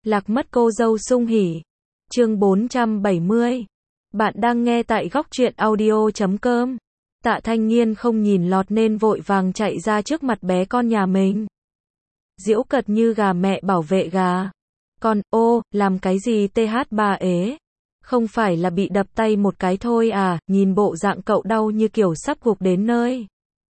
Lạc mất cô dâu sung hỉ. Chương 470. Bạn đang nghe tại góc truyện audio.com. Tạ Thanh Nghiên không nhìn lọt nên vội vàng chạy ra trước mặt bé con nhà mình. Giễu cợt như gà mẹ bảo vệ gà. Con, ô, làm cái gì TH3 ế? Không phải là bị đập tay một cái thôi à, nhìn bộ dạng cậu đau như kiểu sắp gục đến nơi.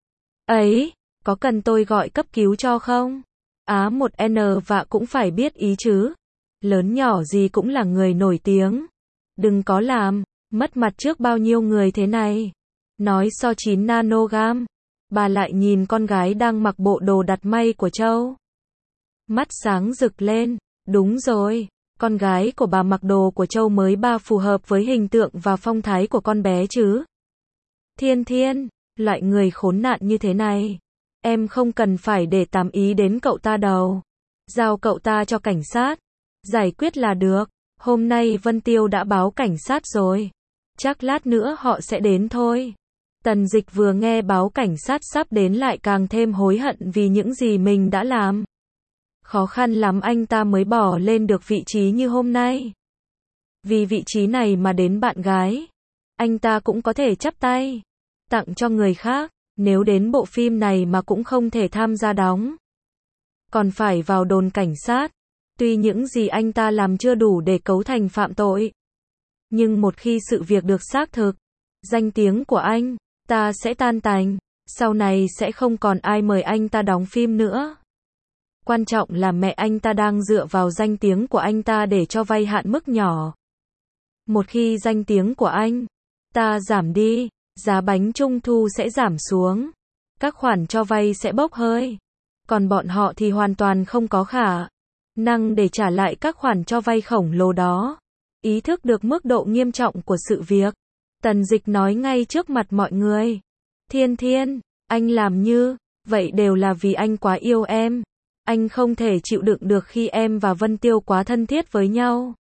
Ấy, có cần tôi gọi cấp cứu cho không? Một N vạ cũng phải biết ý chứ. Lớn nhỏ gì cũng là người nổi tiếng. Đừng có làm, mất mặt trước bao nhiêu người thế này. Nói so 9 nanogam. Bà lại nhìn con gái đang mặc bộ đồ đặt may của Châu. Mắt sáng rực lên, đúng rồi. Con gái của bà mặc đồ của Châu mới ba phù hợp với hình tượng và phong thái của con bé chứ. Thiên Thiên, loại người khốn nạn như thế này. Em không cần phải để tàm ý đến cậu ta đâu. Giao cậu ta cho cảnh sát. Giải quyết là được. Hôm nay Vân Tiêu đã báo cảnh sát rồi. Chắc lát nữa họ sẽ đến thôi. Tần Dịch vừa nghe báo cảnh sát sắp đến lại càng thêm hối hận vì những gì mình đã làm. Khó khăn lắm anh ta mới bỏ lên được vị trí như hôm nay. Vì vị trí này mà đến bạn gái, anh ta cũng có thể chắp tay tặng cho người khác. Nếu đến bộ phim này mà cũng không thể tham gia đóng, còn phải vào đồn cảnh sát. Tuy những gì anh ta làm chưa đủ để cấu thành phạm tội, nhưng một khi sự việc được xác thực, danh tiếng của anh ta sẽ tan tành. Sau này sẽ không còn ai mời anh ta đóng phim nữa. Quan trọng là mẹ anh ta đang dựa vào danh tiếng của anh ta để cho vay hạn mức nhỏ. Một khi danh tiếng của anh ta giảm đi, giá bánh trung thu sẽ giảm xuống. Các khoản cho vay sẽ bốc hơi. Còn bọn họ thì hoàn toàn không có khả năng để trả lại các khoản cho vay khổng lồ đó. Ý thức được mức độ nghiêm trọng của sự việc, Tần Dịch nói ngay trước mặt mọi người. Thiên Thiên, anh làm như vậy đều là vì anh quá yêu em. Anh không thể chịu đựng được khi em và Vân Tiêu quá thân thiết với nhau.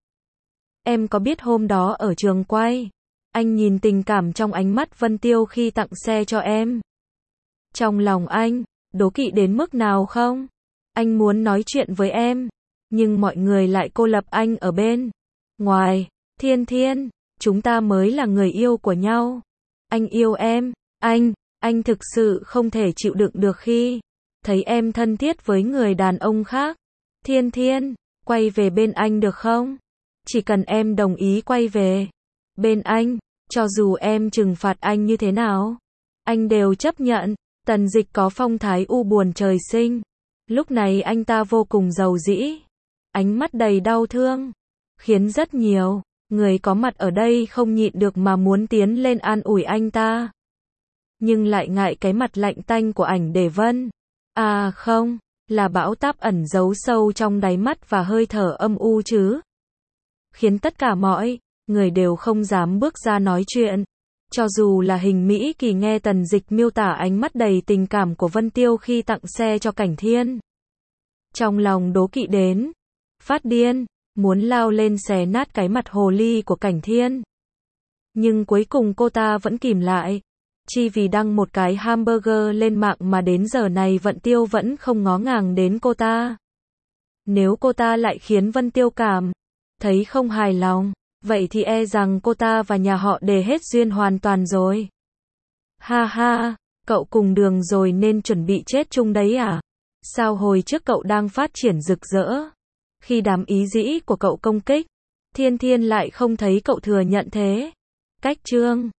Em có biết hôm đó ở trường quay, anh nhìn tình cảm trong ánh mắt Vân Tiêu khi tặng xe cho em. Trong lòng anh, đố kỵ đến mức nào không? Anh muốn nói chuyện với em, nhưng mọi người lại cô lập anh ở bên ngoài. Thiên Thiên, chúng ta mới là người yêu của nhau. Anh yêu em, anh thực sự không thể chịu đựng được khi thấy em thân thiết với người đàn ông khác. Thiên Thiên, quay về bên anh được không? Chỉ cần em đồng ý quay về bên anh, cho dù em trừng phạt anh như thế nào, anh đều chấp nhận. Tần Dịch có phong thái u buồn trời sinh. Lúc này anh ta vô cùng giàu dĩ, ánh mắt đầy đau thương, khiến rất nhiều người có mặt ở đây không nhịn được mà muốn tiến lên an ủi anh ta. Nhưng lại ngại cái mặt lạnh tanh của ảnh Đề Vân. Không, là bão táp ẩn giấu sâu trong đáy mắt và hơi thở âm u chứ. Khiến tất cả mọi người đều không dám bước ra nói chuyện. Cho dù là Hình Mỹ Kỳ nghe Tần Dịch miêu tả ánh mắt đầy tình cảm của Vân Tiêu khi tặng xe cho Cảnh Thiên, trong lòng đố kỵ đến phát điên, muốn lao lên xé nát cái mặt hồ ly của Cảnh Thiên. Nhưng cuối cùng cô ta vẫn kìm lại. Chỉ vì đăng một cái hamburger lên mạng mà đến giờ này Vân Tiêu vẫn không ngó ngàng đến cô ta. Nếu cô ta lại khiến Vân Tiêu cảm thấy không hài lòng, vậy thì e rằng cô ta và nhà họ Đề hết duyên hoàn toàn rồi. Ha ha, cậu cùng đường rồi nên chuẩn bị chết chung đấy à? Sao hồi trước cậu đang phát triển rực rỡ, khi đám ý dĩ của cậu công kích Thiên Thiên lại không thấy cậu thừa nhận thế? Cách chương